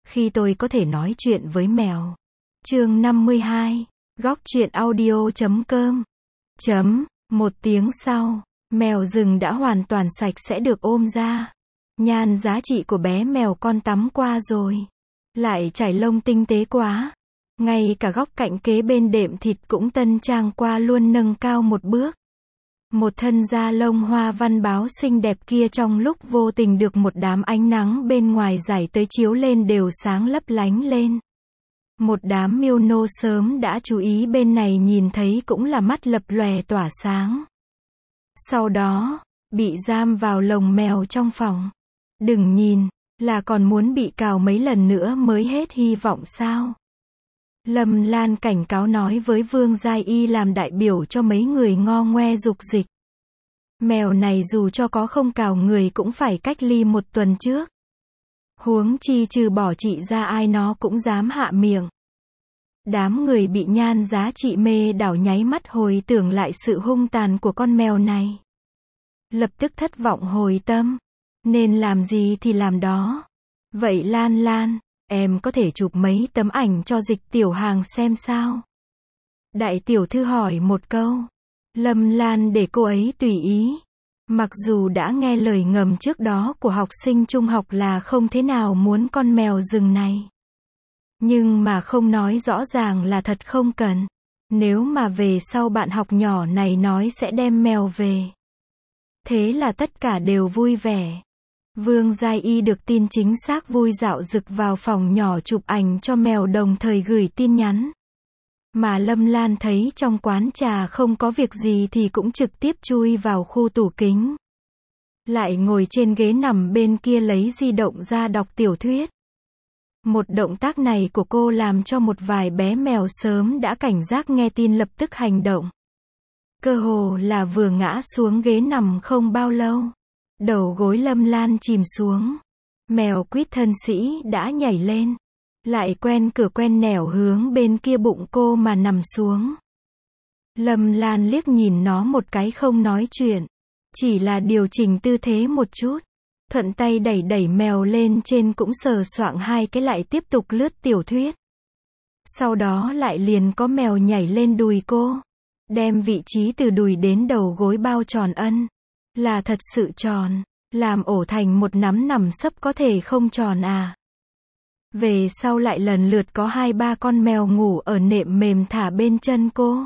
Khi tôi có thể nói chuyện với mèo. Chương 52. Góc truyện audio.com. Một tiếng sau, mèo rừng đã hoàn toàn sạch sẽ được ôm ra. Nhan giá trị của bé mèo con tắm qua rồi. Lại chải lông tinh tế quá. Ngay cả góc cạnh kế bên đệm thịt cũng tân trang qua luôn, nâng cao một bước. Một thân da lông hoa văn báo xinh đẹp kia trong lúc vô tình được một đám ánh nắng bên ngoài rải tới chiếu lên đều sáng lấp lánh lên. Một đám miêu nô sớm đã chú ý bên này nhìn thấy cũng là mắt lập lòe tỏa sáng. Sau đó, bị giam vào lồng mèo trong phòng. Đừng nhìn, là còn muốn bị cào mấy lần nữa mới hết hy vọng sao? Lâm Lan cảnh cáo nói với Vương Giai Y làm đại biểu cho mấy người ngo ngoe dục dịch. Mèo này dù cho có không cào người cũng phải cách ly 1 tuần trước. Huống chi trừ bỏ chị ra ai nó cũng dám hạ miệng. Đám người bị nhan giá trị mê đảo nháy mắt hồi tưởng lại sự hung tàn của con mèo này. Lập tức thất vọng hồi tâm. Nên làm gì thì làm đó. Vậy Lan Lan, em có thể chụp mấy tấm ảnh cho Dịch tiểu hàng xem sao? Đại tiểu thư hỏi một câu. Lâm Lan để cô ấy tùy ý. Mặc dù đã nghe lời ngầm trước đó của học sinh trung học là không thế nào muốn con mèo rừng này. Nhưng mà không nói rõ ràng là thật không cần. Nếu mà về sau bạn học nhỏ này nói sẽ đem mèo về. Thế là tất cả đều vui vẻ. Vương Giai Y được tin chính xác vui dạo rực vào phòng nhỏ chụp ảnh cho mèo đồng thời gửi tin nhắn. Mà Lâm Lan thấy trong quán trà không có việc gì thì cũng trực tiếp chui vào khu tủ kính. Lại ngồi trên ghế nằm bên kia lấy di động ra đọc tiểu thuyết. Một động tác này của cô làm cho một vài bé mèo sớm đã cảnh giác nghe tin lập tức hành động. Cơ hồ là vừa ngã xuống ghế nằm không bao lâu. Đầu gối Lâm Lan chìm xuống. Mèo quýt thân sĩ đã nhảy lên. Lại quen cửa quen nẻo hướng bên kia bụng cô mà nằm xuống. Lâm Lan liếc nhìn nó một cái không nói chuyện. Chỉ là điều chỉnh tư thế một chút. Thuận tay đẩy đẩy mèo lên trên cũng sờ soạng 2 cái lại tiếp tục lướt tiểu thuyết. Sau đó lại liền có mèo nhảy lên đùi cô. Đem vị trí từ đùi đến đầu gối bao tròn ân. Là thật sự tròn. Làm ổ thành một nắm nằm sấp có thể không tròn à. Về sau lại lần lượt có 2-3 con mèo ngủ ở nệm mềm thả bên chân cô.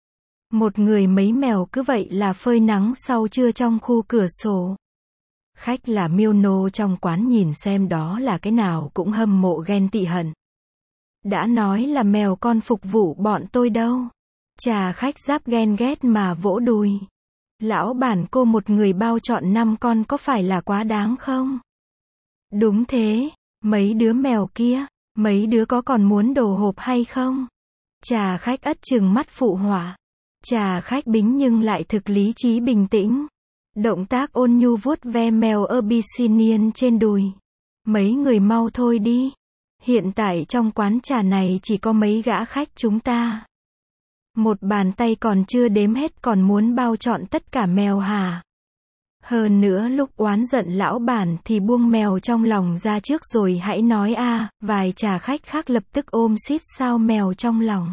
Một người mấy mèo cứ vậy là phơi nắng sau trưa trong khu cửa sổ. Khách là miêu nô trong quán nhìn xem đó là cái nào cũng hâm mộ ghen tị hận. Đã nói là mèo con phục vụ bọn tôi đâu. Chà, khách giáp ghen ghét mà vỗ đùi. Lão bản cô một người bao chọn 5 con có phải là quá đáng không? Đúng thế, mấy đứa mèo kia, mấy đứa có còn muốn đồ hộp hay không? Chà, khách ất chừng mắt phụ họa. Chà, khách bính nhưng lại thực lý trí bình tĩnh. Động tác ôn nhu vuốt ve mèo Abyssinian trên đùi. Mấy người mau thôi đi. Hiện tại trong quán trà này chỉ có mấy gã khách chúng ta. Một bàn tay còn chưa đếm hết còn muốn bao trọn tất cả mèo hả? Hơn nữa lúc oán giận lão bản thì buông mèo trong lòng ra trước rồi hãy nói a. Vài trà khách khác lập tức ôm xít sao mèo trong lòng.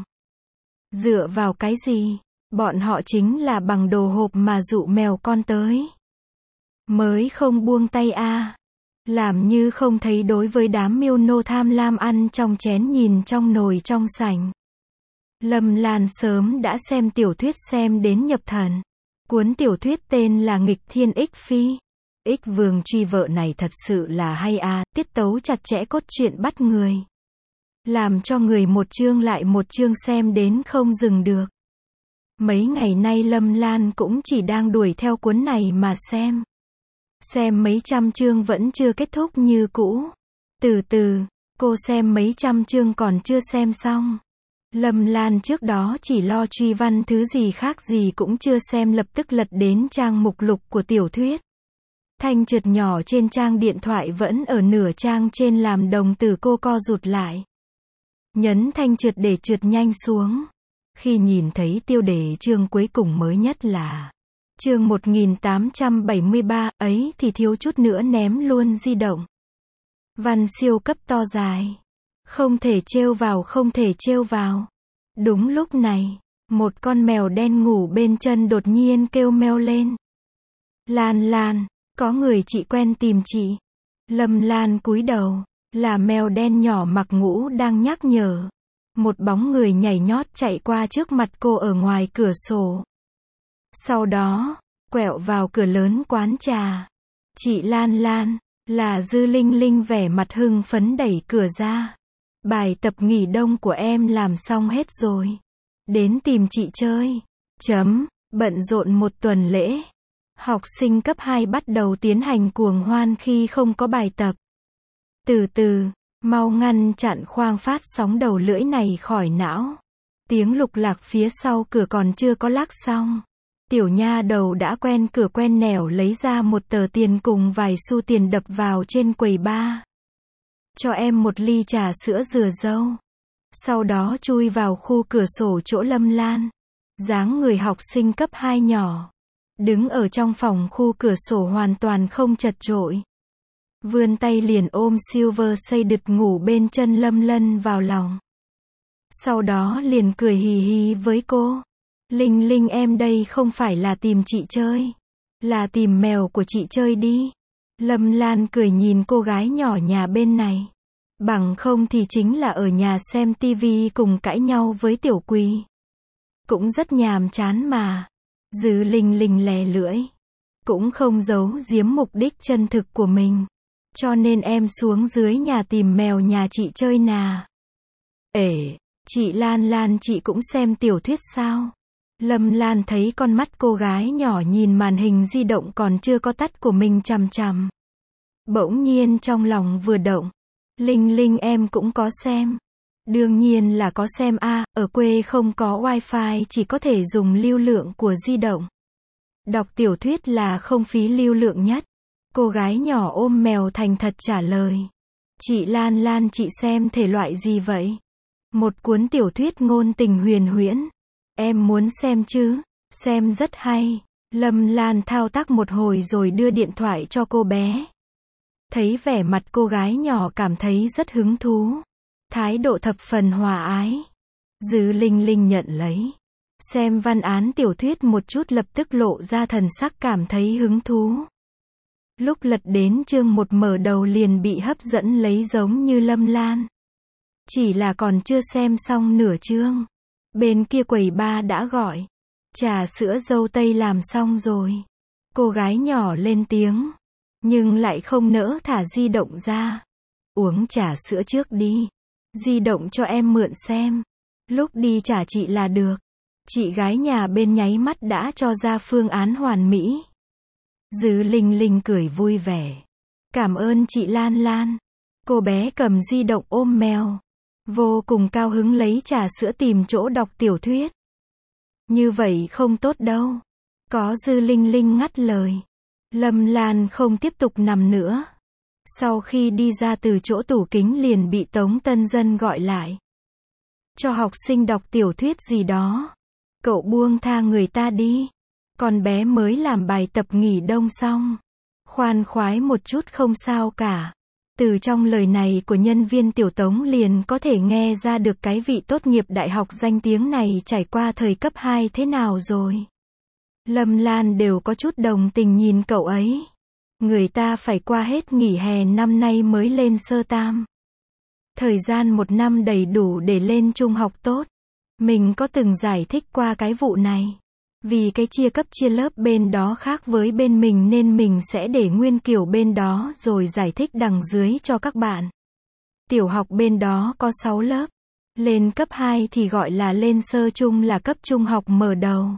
Dựa vào cái gì? Bọn họ chính là bằng đồ hộp mà dụ mèo con tới. Mới không buông tay a. Làm như không thấy đối với đám miêu nô tham lam ăn trong chén nhìn trong nồi trong sảnh. Lâm Lan sớm đã xem tiểu thuyết xem đến nhập thần. Cuốn tiểu thuyết tên là Nghịch Thiên Ích Phi. Ích Vương truy vợ này thật sự là hay a, tiết tấu chặt chẽ cốt truyện bắt người. Làm cho người một chương lại một chương xem đến không dừng được. Mấy ngày nay Lâm Lan cũng chỉ đang đuổi theo cuốn này mà xem. Xem mấy trăm chương vẫn chưa kết thúc như cũ. Từ từ, cô xem mấy trăm chương còn chưa xem xong. Lâm Lan trước đó chỉ lo truy văn thứ gì khác gì cũng chưa xem lập tức lật đến trang mục lục của tiểu thuyết. Thanh trượt nhỏ trên trang điện thoại vẫn ở nửa trang trên làm đồng tử cô co rụt lại. Nhấn thanh trượt để trượt nhanh xuống. Khi nhìn thấy tiêu đề chương cuối cùng mới nhất là chương 1873 ấy thì thiếu chút nữa ném luôn di động. Văn siêu cấp to dài. Không thể trêu vào, không thể trêu vào. Đúng lúc này, một con mèo đen ngủ bên chân đột nhiên kêu meo lên. Lan Lan, có người chị quen tìm chị. Lâm Lan cúi đầu, là mèo đen nhỏ mặc ngũ đang nhắc nhở. Một bóng người nhảy nhót chạy qua trước mặt cô ở ngoài cửa sổ. Sau đó, quẹo vào cửa lớn quán trà. Chị Lan Lan, là Dư Linh Linh vẻ mặt hưng phấn đẩy cửa ra. Bài tập nghỉ đông của em làm xong hết rồi. Đến tìm chị chơi. Bận rộn một tuần lễ. Học sinh cấp 2 bắt đầu tiến hành cuồng hoan khi không có bài tập. Từ từ, mau ngăn chặn khoang phát sóng đầu lưỡi này khỏi não. Tiếng lục lạc phía sau cửa còn chưa có lắc xong. Tiểu nha đầu đã quen cửa quen nẻo lấy ra một tờ tiền cùng vài xu tiền đập vào trên quầy bar. Cho em một ly trà sữa dừa dâu. Sau đó chui vào khu cửa sổ chỗ Lâm Lan. Dáng người học sinh cấp 2 nhỏ. Đứng ở trong phòng khu cửa sổ hoàn toàn không chật chội. Vươn tay liền ôm Silver Shaded ngủ bên chân Lâm Lân vào lòng. Sau đó liền cười hì hì với cô. Linh Linh em đây không phải là tìm chị chơi. Là tìm mèo của chị chơi đi. Lâm Lan cười nhìn cô gái nhỏ nhà bên này. Bằng không thì chính là ở nhà xem tivi cùng cãi nhau với Tiểu Quỳ. Cũng rất nhàm chán mà. Dư Linh Linh lè lưỡi. Cũng không giấu giếm mục đích chân thực của mình. Cho nên em xuống dưới nhà tìm mèo nhà chị chơi nà. Chị Lan Lan chị cũng xem tiểu thuyết sao? Lâm Lan thấy con mắt cô gái nhỏ nhìn màn hình di động còn chưa có tắt của mình chằm chằm. Bỗng nhiên trong lòng vừa động. Linh Linh em cũng có xem. Đương nhiên là có xem a, ở quê không có wifi chỉ có thể dùng lưu lượng của di động. Đọc tiểu thuyết là không phí lưu lượng nhất. Cô gái nhỏ ôm mèo thành thật trả lời. Chị Lan Lan chị xem thể loại gì vậy? Một cuốn tiểu thuyết ngôn tình huyền huyễn. Em muốn xem chứ? Xem rất hay. Lâm Lan thao tác một hồi rồi đưa điện thoại cho cô bé. Thấy vẻ mặt cô gái nhỏ cảm thấy rất hứng thú. Thái độ thập phần hòa ái. Dư Linh Linh nhận lấy. Xem văn án tiểu thuyết một chút lập tức lộ ra thần sắc cảm thấy hứng thú. Lúc lật đến chương 1 mở đầu liền bị hấp dẫn lấy giống như Lâm Lan. Chỉ là còn chưa xem xong nửa chương. Bên kia quầy bar đã gọi. Trà sữa dâu tây làm xong rồi. Cô gái nhỏ lên tiếng. Nhưng lại không nỡ thả di động ra. Uống trà sữa trước đi. Di động cho em mượn xem. Lúc đi trả chị là được. Chị gái nhà bên nháy mắt đã cho ra phương án hoàn mỹ. Dư Linh Linh cười vui vẻ. Cảm ơn chị Lan Lan. Cô bé cầm di động ôm mèo. Vô cùng cao hứng lấy trà sữa tìm chỗ đọc tiểu thuyết. Như vậy không tốt đâu. Có Dư Linh Linh ngắt lời. Lâm Lan không tiếp tục nằm nữa. Sau khi đi ra từ chỗ tủ kính liền bị Tống Tân Dân gọi lại. Cho học sinh đọc tiểu thuyết gì đó. Cậu buông tha người ta đi. Con bé mới làm bài tập nghỉ đông xong. Khoan khoái một chút không sao cả. Từ trong lời này của nhân viên tiểu Tống liền có thể nghe ra được cái vị tốt nghiệp đại học danh tiếng này trải qua thời cấp 2 thế nào rồi. Lâm Lan đều có chút đồng tình nhìn cậu ấy. Người ta phải qua hết nghỉ hè năm nay mới lên sơ tam. Thời gian 1 năm đầy đủ để lên trung học tốt. Mình có từng giải thích qua cái vụ này. Vì cái chia cấp chia lớp bên đó khác với bên mình nên mình sẽ để nguyên kiểu bên đó rồi giải thích đằng dưới cho các bạn. Tiểu học bên đó có 6 lớp. Lên cấp 2 thì gọi là lên sơ trung là cấp trung học mở đầu.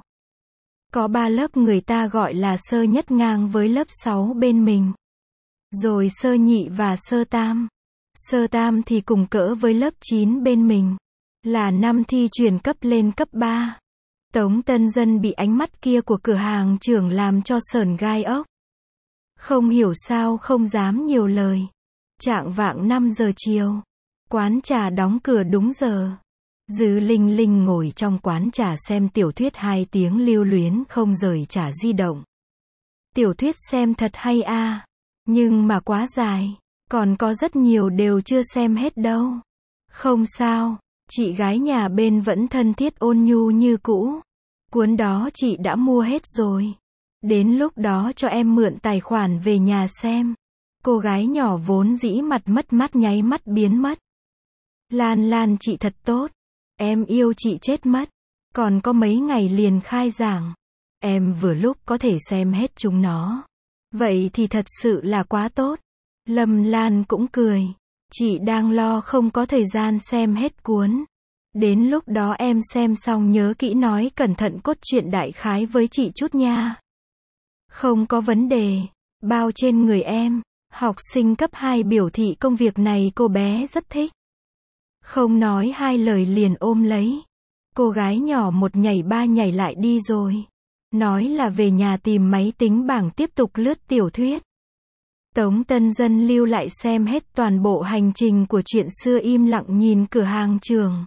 Có 3 lớp người ta gọi là sơ nhất ngang với lớp 6 bên mình. Rồi sơ nhị và sơ tam. Sơ tam thì cùng cỡ với lớp 9 bên mình. Là năm thi chuyển cấp lên cấp 3. Tống Tân Dân bị ánh mắt kia của cửa hàng trưởng làm cho sởn gai ốc. Không hiểu sao không dám nhiều lời. Chạng vạng 5 giờ chiều. Quán trà đóng cửa đúng giờ. Dư Linh Linh ngồi trong quán trà xem tiểu thuyết 2 tiếng lưu luyến không rời trả di động. Tiểu thuyết xem thật hay a. Nhưng mà quá dài. Còn có rất nhiều đều chưa xem hết đâu. Không sao, chị gái nhà bên vẫn thân thiết ôn nhu như cũ. Cuốn đó chị đã mua hết rồi. Đến lúc đó cho em mượn tài khoản về nhà xem. Cô gái nhỏ vốn dĩ mặt mất mát nháy mắt biến mất. Lan Lan chị thật tốt. Em yêu chị chết mất. Còn có mấy ngày liền khai giảng. Em vừa lúc có thể xem hết chúng nó. Vậy thì thật sự là quá tốt. Lâm Lan cũng cười. Chị đang lo không có thời gian xem hết cuốn. Đến lúc đó em xem xong nhớ kỹ nói cẩn thận cốt truyện đại khái với chị chút nha. Không có vấn đề. Bao trên người em. Học sinh cấp 2 biểu thị công việc này cô bé rất thích. Không nói hai lời liền ôm lấy. Cô gái nhỏ một nhảy ba nhảy lại đi rồi. Nói là về nhà tìm máy tính bảng tiếp tục lướt tiểu thuyết. Tống Tân Dân lưu lại xem hết toàn bộ hành trình của chuyện xưa im lặng nhìn cửa hàng trường.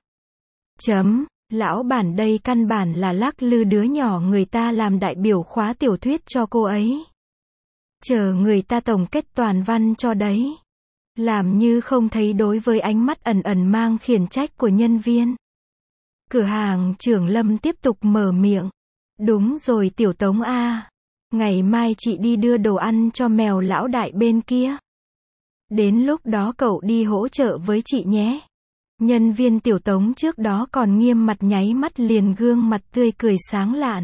Lão bản đây căn bản là lắc lư đứa nhỏ người ta làm đại biểu khóa tiểu thuyết cho cô ấy. Chờ người ta tổng kết toàn văn cho đấy. Làm như không thấy đối với ánh mắt ẩn ẩn mang khiển trách của nhân viên. Cửa hàng trưởng Lâm tiếp tục mở miệng. Đúng rồi tiểu Tống a. Ngày mai chị đi đưa đồ ăn cho mèo lão đại bên kia. Đến lúc đó cậu đi hỗ trợ với chị nhé. Nhân viên tiểu Tống trước đó còn nghiêm mặt nháy mắt liền gương mặt tươi cười sáng lạn.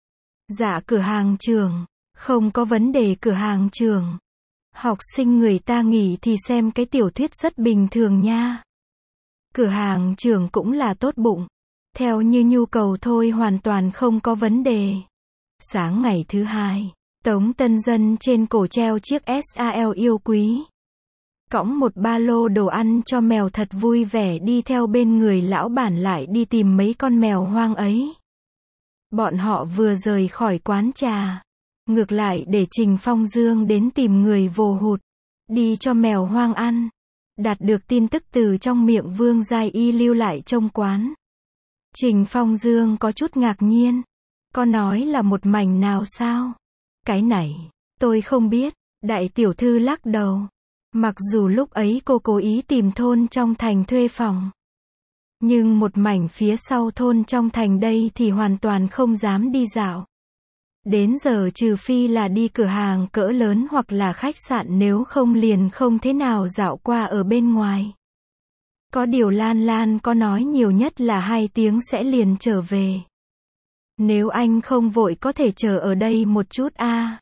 Dạ cửa hàng trưởng. Không có vấn đề cửa hàng trưởng. Học sinh người ta nghỉ thì xem cái tiểu thuyết rất bình thường nha. Cửa hàng trưởng cũng là tốt bụng. Theo như nhu cầu thôi hoàn toàn không có vấn đề. Sáng ngày thứ hai, Tống Tân Dân trên cổ treo chiếc SAL yêu quý. Cõng một ba lô đồ ăn cho mèo thật vui vẻ đi theo bên người lão bản lại đi tìm mấy con mèo hoang ấy. Bọn họ vừa rời khỏi quán trà. Ngược lại để Trình Phong Dương đến tìm người vồ hụt. Đi cho mèo hoang ăn. Đạt được tin tức từ trong miệng Vương Giai Y lưu lại trong quán. Trình Phong Dương có chút ngạc nhiên. Có nói là một mảnh nào sao? Cái này, tôi không biết. Đại tiểu thư lắc đầu. Mặc dù lúc ấy cô cố ý tìm thôn trong thành thuê phòng. Nhưng một mảnh phía sau thôn trong thành đây thì hoàn toàn không dám đi dạo. Đến giờ trừ phi là đi cửa hàng cỡ lớn hoặc là khách sạn nếu không liền không thế nào dạo qua ở bên ngoài. Có điều Lan Lan có nói nhiều nhất là 2 tiếng sẽ liền trở về. Nếu anh không vội có thể chờ ở đây một chút a.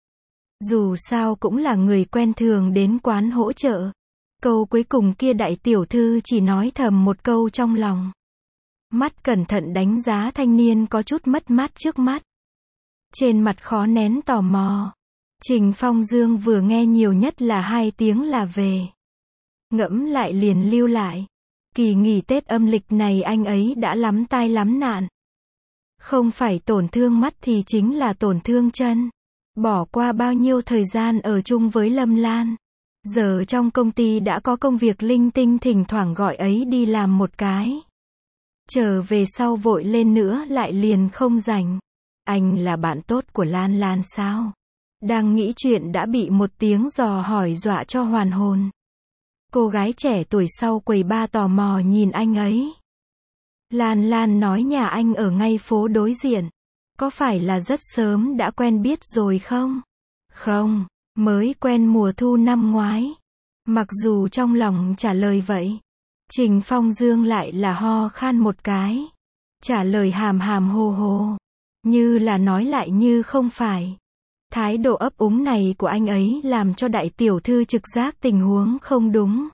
Dù sao cũng là người quen thường đến quán hỗ trợ. Câu cuối cùng kia đại tiểu thư chỉ nói thầm một câu trong lòng. Mắt cẩn thận đánh giá thanh niên có chút mất mát trước mắt. Trên mặt khó nén tò mò. Trình Phong Dương vừa nghe nhiều nhất là 2 tiếng là về. Ngẫm lại liền lưu lại. Kỳ nghỉ Tết âm lịch này anh ấy đã lắm tai lắm nạn. Không phải tổn thương mắt thì chính là tổn thương chân. Bỏ qua bao nhiêu thời gian ở chung với Lâm Lan. Giờ trong công ty đã có công việc linh tinh thỉnh thoảng gọi ấy đi làm một cái. Trở về sau vội lên nữa lại liền không rảnh. Anh là bạn tốt của Lan Lan sao? Đang nghĩ chuyện đã bị một tiếng dò hỏi dọa cho hoàn hồn. Cô gái trẻ tuổi sau quầy ba tò mò nhìn anh ấy. Lan Lan nói nhà anh ở ngay phố đối diện. Có phải là rất sớm đã quen biết rồi không? Không, mới quen mùa thu năm ngoái. Mặc dù trong lòng trả lời vậy. Trình Phong Dương lại là ho khan một cái. Trả lời hàm hàm hồ hồ. Như là nói lại như không phải. Thái độ ấp úng này của anh ấy làm cho đại tiểu thư trực giác tình huống không đúng.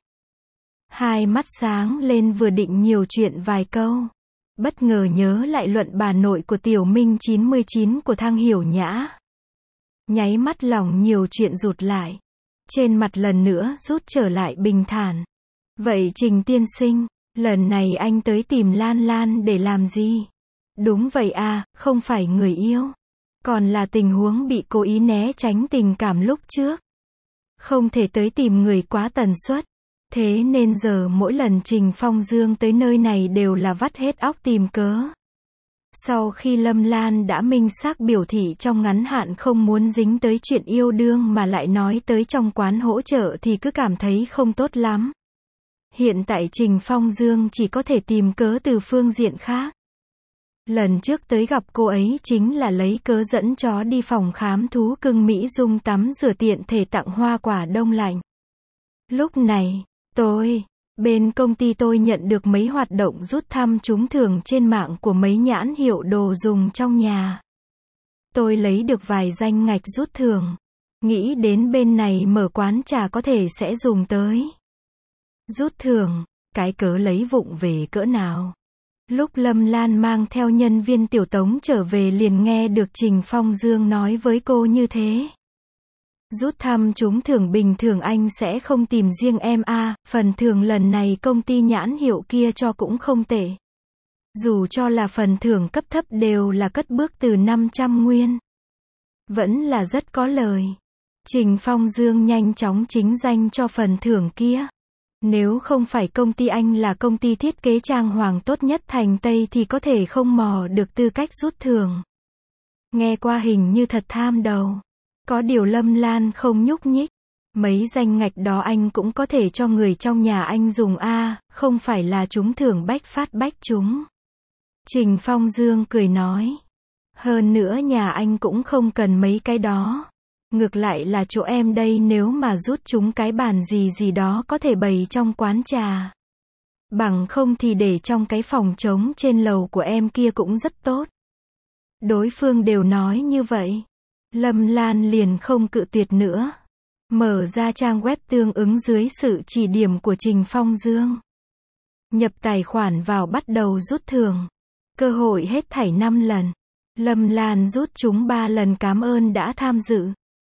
Hai mắt sáng lên vừa định nhiều chuyện vài câu. Bất ngờ nhớ lại luận bà nội của Tiểu Minh 99 của Thang Hiểu Nhã. Nháy mắt lòng nhiều chuyện rụt lại. Trên mặt lần nữa rút trở lại bình thản. Vậy Trình tiên sinh, lần này anh tới tìm Lan Lan để làm gì? Đúng vậy à, không phải người yêu. Còn là tình huống bị cố ý né tránh tình cảm lúc trước. Không thể tới tìm người quá tần suất. Thế nên giờ mỗi lần Trình Phong Dương tới nơi này đều là vắt hết óc tìm cớ. Sau khi Lâm Lan đã minh xác biểu thị trong ngắn hạn không muốn dính tới chuyện yêu đương mà lại nói tới trong quán hỗ trợ thì cứ cảm thấy không tốt lắm. Hiện tại Trình Phong Dương chỉ có thể tìm cớ từ phương diện khác. Lần trước tới gặp cô ấy chính là lấy cớ dẫn chó đi phòng khám thú cưng Mỹ Dung tắm rửa tiện thể tặng hoa quả đông lạnh. Lúc này, bên công ty tôi nhận được mấy hoạt động rút thăm trúng thưởng trên mạng của mấy nhãn hiệu đồ dùng trong nhà. Tôi lấy được vài danh ngạch rút thưởng. Nghĩ đến bên này mở quán trà có thể sẽ dùng tới. Rút thưởng, cái cớ lấy vụng về cỡ nào. Lúc Lâm Lan mang theo nhân viên tiểu tống trở về liền nghe được Trình Phong Dương nói với cô như thế. Rút thăm trúng thưởng bình thường anh sẽ không tìm riêng em à, phần thưởng lần này công ty nhãn hiệu kia cho cũng không tệ. Dù cho là phần thưởng cấp thấp đều là cất bước từ 500 nguyên. Vẫn là rất có lời. Trình Phong Dương nhanh chóng chính danh cho phần thưởng kia. Nếu không phải công ty anh là công ty thiết kế trang hoàng tốt nhất thành Tây thì có thể không mò được tư cách rút thưởng. Nghe qua hình như thật tham đầu. Có điều Lâm Lan không nhúc nhích. Mấy danh ngạch đó anh cũng có thể cho người trong nhà anh dùng a, không phải là trúng thưởng bách phát bách trúng. Trình Phong Dương cười nói. Hơn nữa nhà anh cũng không cần mấy cái đó. Ngược lại là chỗ em đây nếu mà rút chúng cái bàn gì đó có thể bày trong quán trà. Bằng không thì để trong cái phòng trống trên lầu của em kia cũng rất tốt. Đối phương đều nói như vậy. Lâm Lan liền không cự tuyệt nữa. Mở ra trang web tương ứng dưới sự chỉ điểm của Trình Phong Dương. Nhập tài khoản vào bắt đầu rút thưởng. Cơ hội hết thảy 5 lần. Lâm Lan rút chúng 3 lần cảm ơn đã tham dự.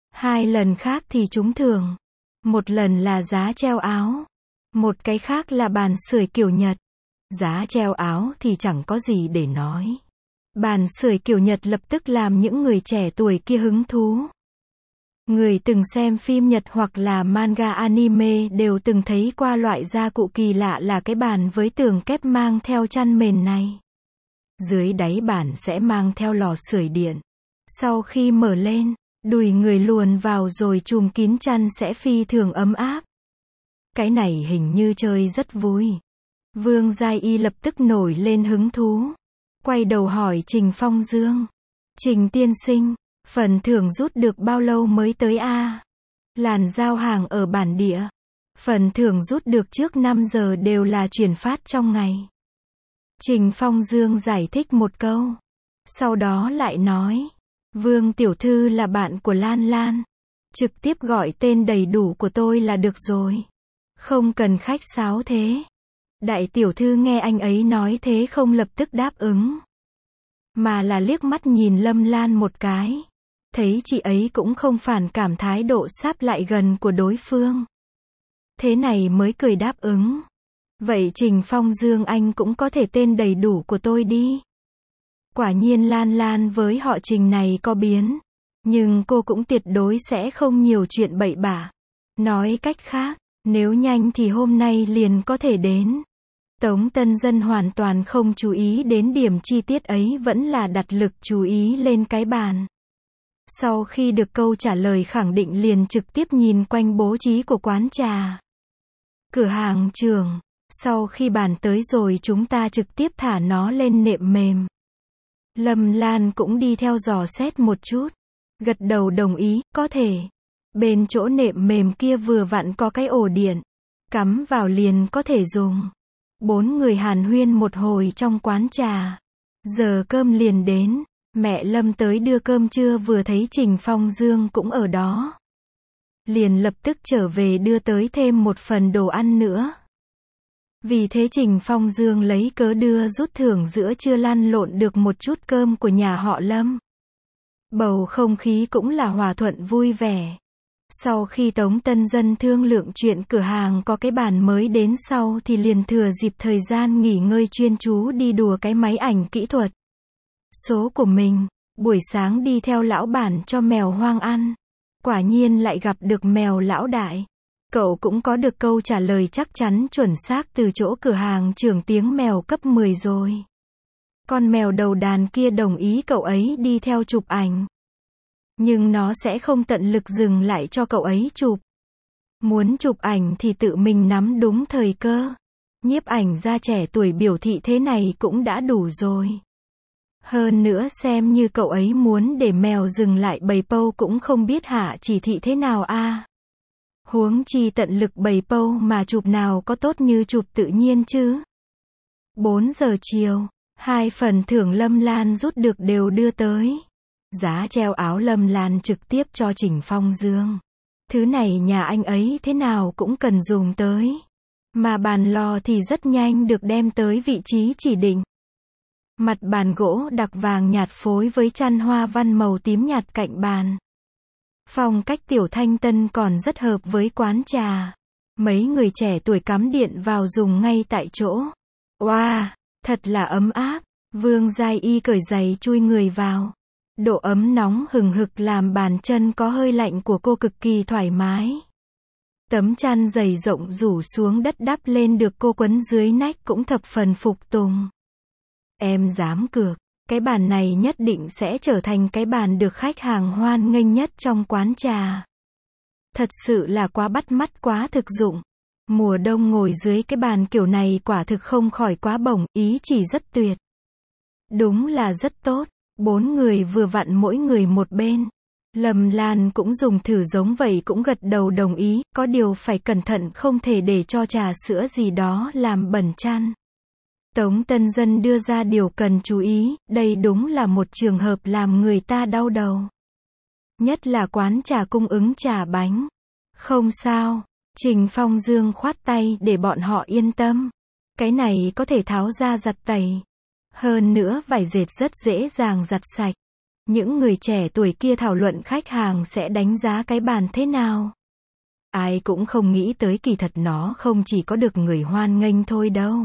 2 lần khác thì trúng thưởng. 1 lần là giá treo áo. Một cái khác là bàn sưởi kiểu Nhật. Giá treo áo thì chẳng có gì để nói. Bàn sưởi kiểu Nhật lập tức làm những người trẻ tuổi kia hứng thú. Người từng xem phim Nhật hoặc là manga anime đều từng thấy qua loại gia cụ kỳ lạ là cái bàn với tường kép mang theo chăn mền này. Dưới đáy bàn sẽ mang theo lò sưởi điện. Sau khi mở lên, đùi người luồn vào rồi chùm kín chăn sẽ phi thường ấm áp. Cái này hình như chơi rất vui. Vương Giai Y lập tức nổi lên hứng thú. Quay đầu hỏi Trình Phong Dương. Trình tiên sinh, phần thưởng rút được bao lâu mới tới a? Làn giao hàng ở bản địa. Phần thưởng rút được trước 5 giờ đều là chuyển phát trong ngày. Trình Phong Dương giải thích một câu. Sau đó lại nói. Vương tiểu thư là bạn của Lan Lan. Trực tiếp gọi tên đầy đủ của tôi là được rồi. Không cần khách sáo thế. Đại tiểu thư nghe anh ấy nói thế không lập tức đáp ứng. Mà là liếc mắt nhìn Lâm Lan một cái. Thấy chị ấy cũng không phản cảm thái độ sáp lại gần của đối phương. Thế này mới cười đáp ứng. Vậy Trình Phong Dương anh cũng có thể tên đầy đủ của tôi đi. Quả nhiên Lan Lan với họ Trình này có biến. Nhưng cô cũng tuyệt đối sẽ không nhiều chuyện bậy bạ. Nói cách khác, nếu nhanh thì hôm nay liền có thể đến. Tống Tân Dân hoàn toàn không chú ý đến điểm chi tiết ấy, vẫn là đặt lực chú ý lên cái bàn. Sau khi được câu trả lời khẳng định liền trực tiếp nhìn quanh bố trí của quán trà. Cửa hàng trưởng, sau khi bàn tới rồi chúng ta trực tiếp thả nó lên nệm mềm. Lâm Lan cũng đi theo dò xét một chút. Gật đầu đồng ý, có thể. Bên chỗ nệm mềm kia vừa vặn có cái ổ điện. Cắm vào liền có thể dùng. 4 người hàn huyên một hồi trong quán trà. Giờ cơm liền đến. Mẹ Lâm tới đưa cơm trưa vừa thấy Trình Phong Dương cũng ở đó. Liền lập tức trở về đưa tới thêm một phần đồ ăn nữa. Vì thế Trình Phong Dương lấy cớ đưa rút thưởng giữa trưa lăn lộn được một chút cơm của nhà họ Lâm. Bầu không khí cũng là hòa thuận vui vẻ. Sau khi Tống Tân Dân thương lượng chuyện cửa hàng có cái bàn mới đến sau thì liền thừa dịp thời gian nghỉ ngơi chuyên chú đi đùa cái máy ảnh kỹ thuật số của mình. Buổi sáng đi theo lão bản cho mèo hoang ăn. Quả nhiên lại gặp được mèo lão đại. Cậu cũng có được câu trả lời chắc chắn chuẩn xác từ chỗ cửa hàng trưởng tiếng mèo cấp 10 rồi. Con mèo đầu đàn kia đồng ý cậu ấy đi theo chụp ảnh. Nhưng nó sẽ không tận lực dừng lại cho cậu ấy chụp. Muốn chụp ảnh thì tự mình nắm đúng thời cơ. Nhiếp ảnh gia trẻ tuổi biểu thị thế này cũng đã đủ rồi. Hơn nữa xem như cậu ấy muốn để mèo dừng lại bày pâu cũng không biết hạ chỉ thị thế nào a. Huống chi tận lực bày pâu mà chụp nào có tốt như chụp tự nhiên chứ. 4 giờ chiều, 2 phần thưởng Lâm Lan rút được đều đưa tới. Giá treo áo Lâm Lan trực tiếp cho Trình Phong Dương. Thứ này nhà anh ấy thế nào cũng cần dùng tới. Mà bàn lò thì rất nhanh được đem tới vị trí chỉ định. Mặt bàn gỗ đặc vàng nhạt phối với chăn hoa văn màu tím nhạt cạnh bàn. Phong cách tiểu thanh tân còn rất hợp với quán trà. Mấy người trẻ tuổi cắm điện vào dùng ngay tại chỗ. Wow, thật là ấm áp. Vương Giai Y cởi giày chui người vào. Độ ấm nóng hừng hực làm bàn chân có hơi lạnh của cô cực kỳ thoải mái. Tấm chăn dày rộng rủ xuống đất đắp lên được cô quấn dưới nách cũng thập phần phục tùng. Em dám cược, cái bàn này nhất định sẽ trở thành cái bàn được khách hàng hoan nghênh nhất trong quán trà. Thật sự là quá bắt mắt, quá thực dụng. Mùa đông ngồi dưới cái bàn kiểu này quả thực không khỏi quá bổng, ý chỉ rất tuyệt. Đúng là rất tốt. 4 người vừa vặn mỗi người một bên. Lâm Lan cũng dùng thử giống vậy cũng gật đầu đồng ý, có điều phải cẩn thận không thể để cho trà sữa gì đó làm bẩn chăn. Tống Tân Dân đưa ra điều cần chú ý, đây đúng là một trường hợp làm người ta đau đầu. Nhất là quán trà cung ứng trà bánh. Không sao, Trình Phong Dương khoát tay để bọn họ yên tâm. Cái này có thể tháo ra giặt tẩy. Hơn nữa vải dệt rất dễ dàng giặt sạch. Những người trẻ tuổi kia thảo luận khách hàng sẽ đánh giá cái bàn thế nào. Ai cũng không nghĩ tới kỳ thật nó không chỉ có được người hoan nghênh thôi đâu.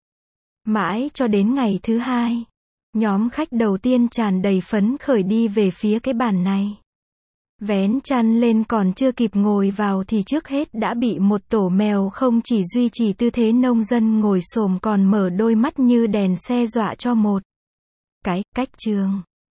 Mãi cho đến ngày thứ 2, nhóm khách đầu tiên tràn đầy phấn khởi đi về phía cái bàn này. Vén chăn lên còn chưa kịp ngồi vào thì trước hết đã bị một tổ mèo không chỉ duy trì tư thế nông dân ngồi xổm còn mở đôi mắt như đèn xe dọa cho một cái cách trường.